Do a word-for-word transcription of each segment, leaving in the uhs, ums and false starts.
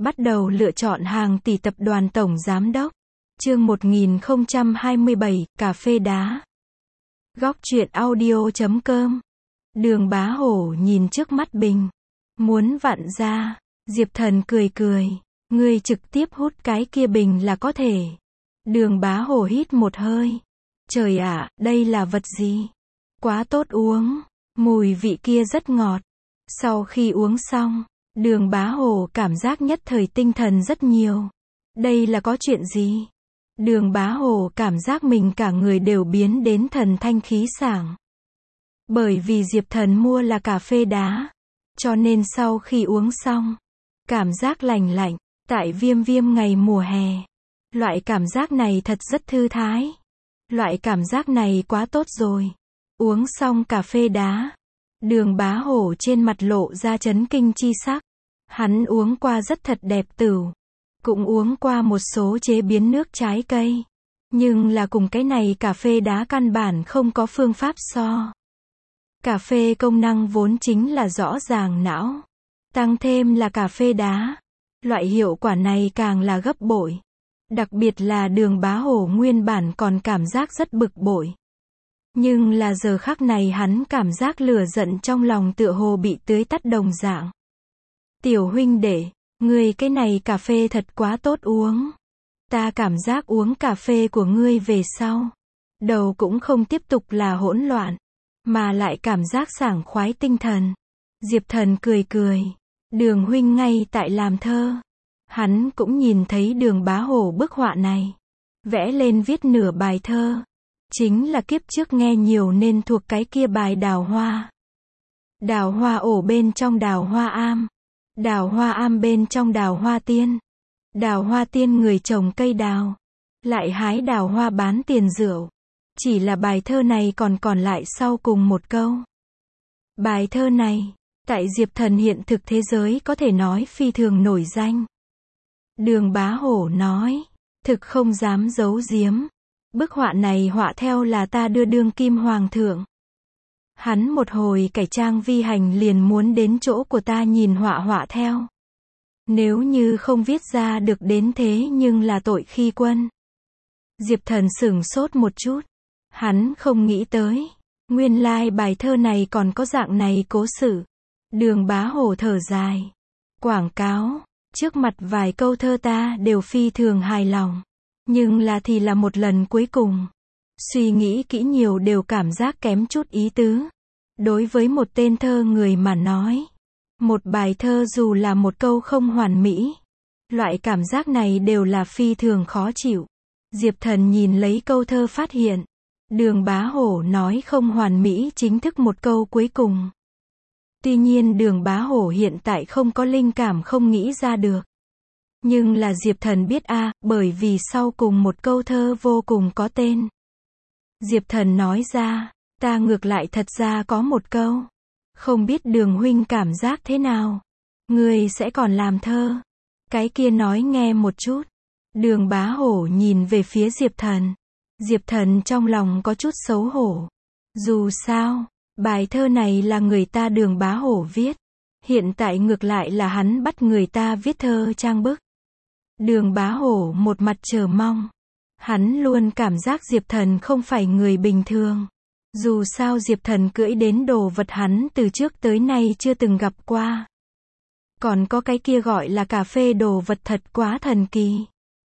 Bắt đầu lựa chọn hàng tỷ tập đoàn tổng giám đốc. Chương một nghìn không trăm hai mươi bảy, cà phê đá. Góc truyện audio chấm com. Đường Bá Hổ nhìn trước mắt bình. Muốn vặn ra. Diệp Thần cười cười. Ngươi trực tiếp hút cái kia bình là có thể. Đường Bá Hổ hít một hơi. Trời ạ, đây là vật gì? Quá tốt uống. Mùi vị kia rất ngọt. Sau khi uống xong, Đường Bá Hổ cảm giác nhất thời tinh thần rất nhiều. Đây là có chuyện gì? Đường Bá Hổ cảm giác mình cả người đều biến đến thần thanh khí sảng. Bởi vì Diệp Thần mua là cà phê đá. Cho nên sau khi uống xong, cảm giác lành lạnh, tại viêm viêm ngày mùa hè. Loại cảm giác này thật rất thư thái. Loại cảm giác này quá tốt rồi. Uống xong cà phê đá, Đường Bá Hổ trên mặt lộ ra chấn kinh chi sắc. Hắn uống qua rất thật đẹp tửu. Cũng uống qua một số chế biến nước trái cây. Nhưng là cùng cái này cà phê đá căn bản không có phương pháp so. Cà phê công năng vốn chính là rõ ràng não. Tăng thêm là cà phê đá. Loại hiệu quả này càng là gấp bội. Đặc biệt là Đường Bá Hổ nguyên bản còn cảm giác rất bực bội. Nhưng là giờ khắc này hắn cảm giác lửa giận trong lòng tựa hồ bị tưới tắt đồng dạng. Tiểu huynh đệ, ngươi cái này cà phê thật quá tốt uống. Ta cảm giác uống cà phê của ngươi về sau, đầu cũng không tiếp tục là hỗn loạn, mà lại cảm giác sảng khoái tinh thần. Diệp Thần cười cười. Đường huynh ngay tại làm thơ. Hắn cũng nhìn thấy Đường Bá Hổ bức họa này. Vẽ lên viết nửa bài thơ. Chính là kiếp trước nghe nhiều nên thuộc cái kia bài đào hoa. Đào hoa ổ bên trong đào hoa am. Đào hoa am bên trong đào hoa tiên. Đào hoa tiên người trồng cây đào. Lại hái đào hoa bán tiền rượu. Chỉ là bài thơ này còn còn lại sau cùng một câu. Bài thơ này, tại Diệp Thần hiện thực thế giới có thể nói phi thường nổi danh. Đường Bá Hổ nói, thực không dám giấu giếm. Bức họa này họa theo là ta đưa đương kim hoàng thượng. Hắn một hồi cải trang vi hành liền muốn đến chỗ của ta nhìn họa họa theo. Nếu như không viết ra được đến thế nhưng là tội khi quân. Diệp Thần sửng sốt một chút. Hắn không nghĩ tới. Nguyên lai like bài thơ này còn có dạng này cố sự. Đường Bá Hổ thở dài. Quảng cáo. Trước mặt vài câu thơ ta đều phi thường hài lòng. Nhưng là thì là một lần cuối cùng. Suy nghĩ kỹ nhiều đều cảm giác kém chút ý tứ. Đối với một tên thơ người mà nói. Một bài thơ dù là một câu không hoàn mỹ. Loại cảm giác này đều là phi thường khó chịu. Diệp Thần nhìn lấy câu thơ phát hiện. Đường Bá Hổ nói không hoàn mỹ chính thức một câu cuối cùng. Tuy nhiên Đường Bá Hổ hiện tại không có linh cảm không nghĩ ra được. Nhưng là Diệp Thần biết a, à, bởi vì sau cùng một câu thơ vô cùng có tên. Diệp Thần nói ra, ta ngược lại thật ra có một câu. Không biết Đường huynh cảm giác thế nào? Ngươi sẽ còn làm thơ. Cái kia nói nghe một chút. Đường Bá Hổ nhìn về phía Diệp Thần. Diệp Thần trong lòng có chút xấu hổ. Dù sao, bài thơ này là người ta Đường Bá Hổ viết. Hiện tại ngược lại là hắn bắt người ta viết thơ trang bức. Đường Bá Hổ một mặt chờ mong. Hắn luôn cảm giác Diệp Thần không phải người bình thường. Dù sao Diệp Thần cưỡi đến đồ vật hắn từ trước tới nay chưa từng gặp qua. Còn có cái kia gọi là cà phê đồ vật thật quá thần kỳ.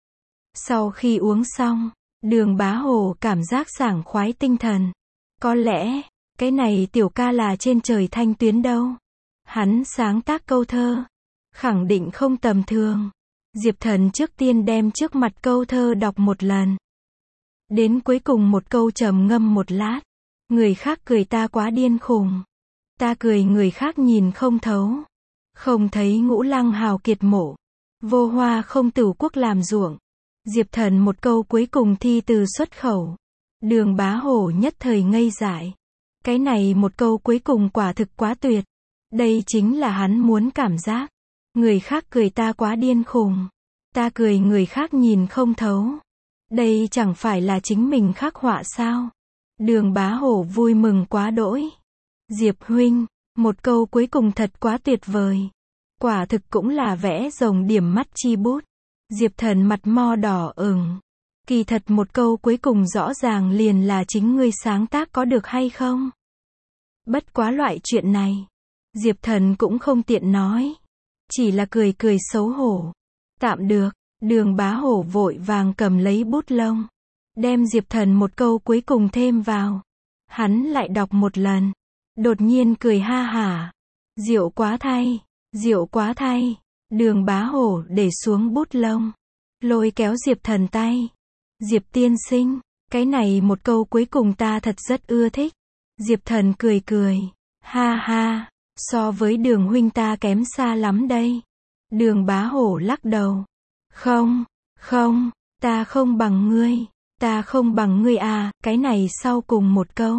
Sau khi uống xong, Đường Bá Hổ cảm giác sảng khoái tinh thần. Có lẽ, cái này tiểu ca là trên trời thanh tuyến đâu. Hắn sáng tác câu thơ. Khẳng định không tầm thường. Diệp Thần trước tiên đem trước mặt câu thơ đọc một lần. Đến cuối cùng một câu trầm ngâm một lát. Người khác cười ta quá điên khùng. Ta cười người khác nhìn không thấu. Không thấy ngũ lăng hào kiệt mộ. Vô hoa không tửu quốc làm ruộng. Diệp Thần một câu cuối cùng thi từ xuất khẩu. Đường Bá Hổ nhất thời ngây dại. Cái này một câu cuối cùng quả thực quá tuyệt. Đây chính là hắn muốn cảm giác. Người khác cười ta quá điên khùng. Ta cười người khác nhìn không thấu. Đây chẳng phải là chính mình khắc họa sao? Đường Bá Hổ vui mừng quá đỗi. Diệp huynh, một câu cuối cùng thật quá tuyệt vời. Quả thực cũng là vẽ rồng điểm mắt chi bút. Diệp Thần mặt mo đỏ ửng. Kỳ thật một câu cuối cùng rõ ràng liền là chính ngươi sáng tác có được hay không? Bất quá loại chuyện này, Diệp Thần cũng không tiện nói. Chỉ là cười cười xấu hổ. Tạm được, Đường Bá Hổ vội vàng cầm lấy bút lông. Đem Diệp Thần một câu cuối cùng thêm vào. Hắn lại đọc một lần. Đột nhiên cười ha hả. Diệu quá thay, diệu quá thay. Đường Bá Hổ để xuống bút lông. Lôi kéo Diệp Thần tay. Diệp tiên sinh, cái này một câu cuối cùng ta thật rất ưa thích. Diệp Thần cười cười. Ha ha, so với Đường huynh ta kém xa lắm đây. Đường Bá Hổ lắc đầu. Không, không, ta không bằng ngươi. Ta không bằng ngươi à, cái này sau cùng một câu.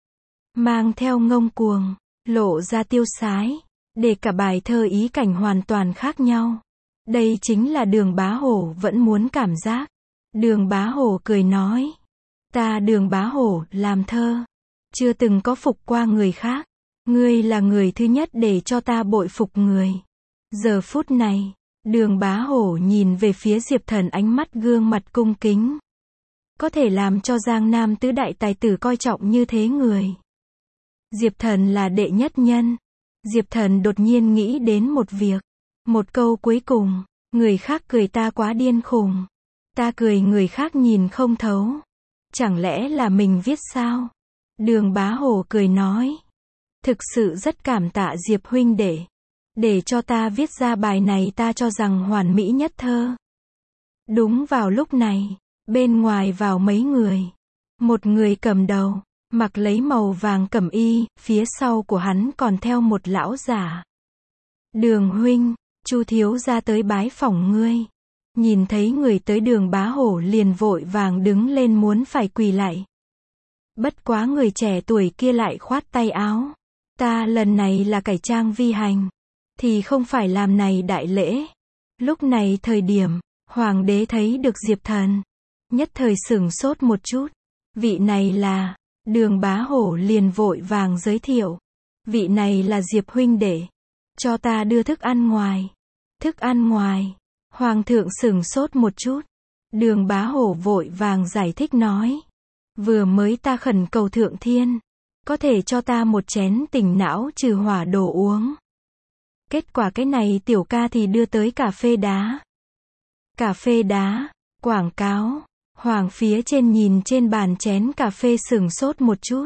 Mang theo ngông cuồng, lộ ra tiêu sái. Để cả bài thơ ý cảnh hoàn toàn khác nhau. Đây chính là Đường Bá Hổ vẫn muốn cảm giác. Đường Bá Hổ cười nói. Ta Đường Bá Hổ làm thơ. Chưa từng có phục qua người khác. Ngươi là người thứ nhất để cho ta bội phục người. Giờ phút này, Đường Bá Hổ nhìn về phía Diệp Thần ánh mắt gương mặt cung kính. Có thể làm cho Giang Nam tứ đại tài tử coi trọng như thế người. Diệp Thần là đệ nhất nhân. Diệp Thần đột nhiên nghĩ đến một việc. Một câu cuối cùng, người khác cười ta quá điên khùng. Ta cười người khác nhìn không thấu. Chẳng lẽ là mình viết sao? Đường Bá Hổ cười nói. Thực sự rất cảm tạ Diệp huynh đệ. Để cho ta viết ra bài này ta cho rằng hoàn mỹ nhất thơ. Đúng vào lúc này, bên ngoài vào mấy người. Một người cầm đầu, mặc lấy màu vàng cẩm y, phía sau của hắn còn theo một lão giả. Đường huynh, Chu thiếu gia tới bái phỏng ngươi. Nhìn thấy người tới Đường Bá Hổ liền vội vàng đứng lên muốn phải quỳ lạy. Bất quá người trẻ tuổi kia lại khoát tay áo. Ta lần này là cải trang vi hành. Thì không phải làm này đại lễ. Lúc này thời điểm, Hoàng đế thấy được Diệp Thần. Nhất thời sửng sốt một chút. Vị này là, Đường Bá Hổ liền vội vàng giới thiệu. Vị này là Diệp huynh đệ. Cho ta đưa thức ăn ngoài. Thức ăn ngoài. Hoàng thượng sửng sốt một chút. Đường Bá Hổ vội vàng giải thích nói. Vừa mới ta khẩn cầu thượng thiên. Có thể cho ta một chén tỉnh não trừ hỏa đồ uống. Kết quả cái này tiểu ca thì đưa tới cà phê đá. Cà phê đá, quảng cáo. Hoàng phía trên nhìn trên bàn chén cà phê sửng sốt một chút.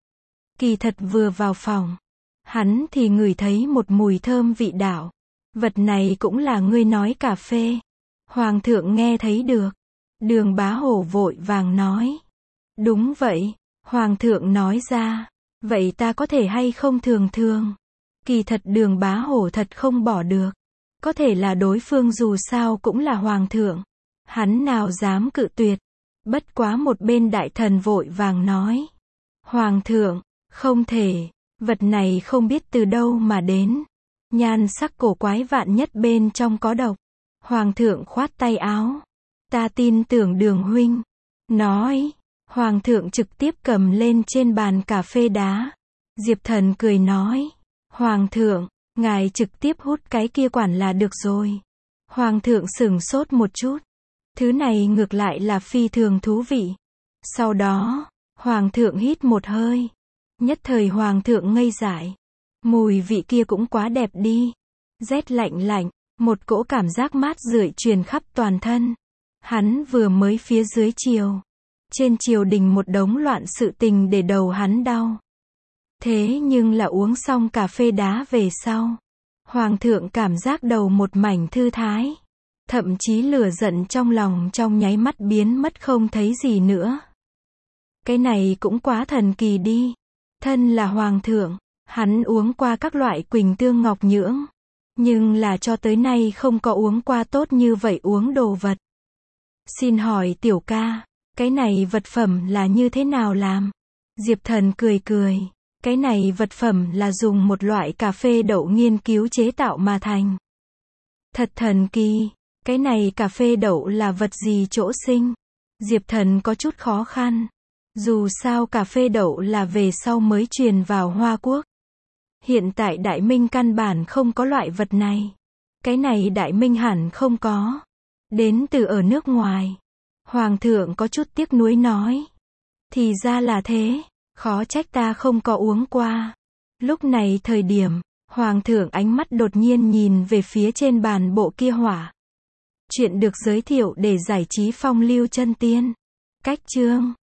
Kỳ thật vừa vào phòng. Hắn thì ngửi thấy một mùi thơm vị đạo. Vật này cũng là ngươi nói cà phê. Hoàng thượng nghe thấy được. Đường Bá Hổ vội vàng nói. Đúng vậy. Hoàng thượng nói ra. Vậy ta có thể hay không thường thường. Kỳ thật Đường Bá Hổ thật không bỏ được. Có thể là đối phương dù sao cũng là hoàng thượng. Hắn nào dám cự tuyệt. Bất quá một bên đại thần vội vàng nói. Hoàng thượng, không thể. Vật này không biết từ đâu mà đến. Nhan sắc cổ quái vạn nhất bên trong có độc. Hoàng thượng khoát tay áo. Ta tin tưởng Đường huynh. Nói. Hoàng thượng trực tiếp cầm lên trên bàn cà phê đá. Diệp Thần cười nói. Hoàng thượng, ngài trực tiếp hút cái kia quản là được rồi. Hoàng thượng sửng sốt một chút. Thứ này ngược lại là phi thường thú vị. Sau đó, Hoàng thượng hít một hơi. Nhất thời Hoàng thượng ngây dại. Mùi vị kia cũng quá đẹp đi. Rét lạnh lạnh, một cỗ cảm giác mát rượi truyền khắp toàn thân. Hắn vừa mới phía dưới triều. Trên triều đình một đống loạn sự tình để đầu hắn đau. Thế nhưng là uống xong cà phê đá về sau. Hoàng thượng cảm giác đầu một mảnh thư thái. Thậm chí lửa giận trong lòng trong nháy mắt biến mất không thấy gì nữa. Cái này cũng quá thần kỳ đi. Thân là hoàng thượng, hắn uống qua các loại quỳnh tương ngọc nhưỡng. Nhưng là cho tới nay không có uống qua tốt như vậy uống đồ vật. Xin hỏi tiểu ca, cái này vật phẩm là như thế nào làm? Diệp Thần cười cười. Cái này vật phẩm là dùng một loại cà phê đậu nghiên cứu chế tạo mà thành. Thật thần kỳ. Cái này cà phê đậu là vật gì chỗ sinh? Diệp Thần có chút khó khăn. Dù sao cà phê đậu là về sau mới truyền vào Hoa Quốc. Hiện tại Đại Minh căn bản không có loại vật này. Cái này đại minh hẳn không có. Đến từ ở nước ngoài. Hoàng thượng có chút tiếc nuối nói. Thì ra là thế. Khó trách ta không có uống qua. Lúc này thời điểm, Hoàng thượng ánh mắt đột nhiên nhìn về phía trên bàn bộ kia hỏa. Chuyện được giới thiệu để giải trí phong lưu chân tiên. Cách chương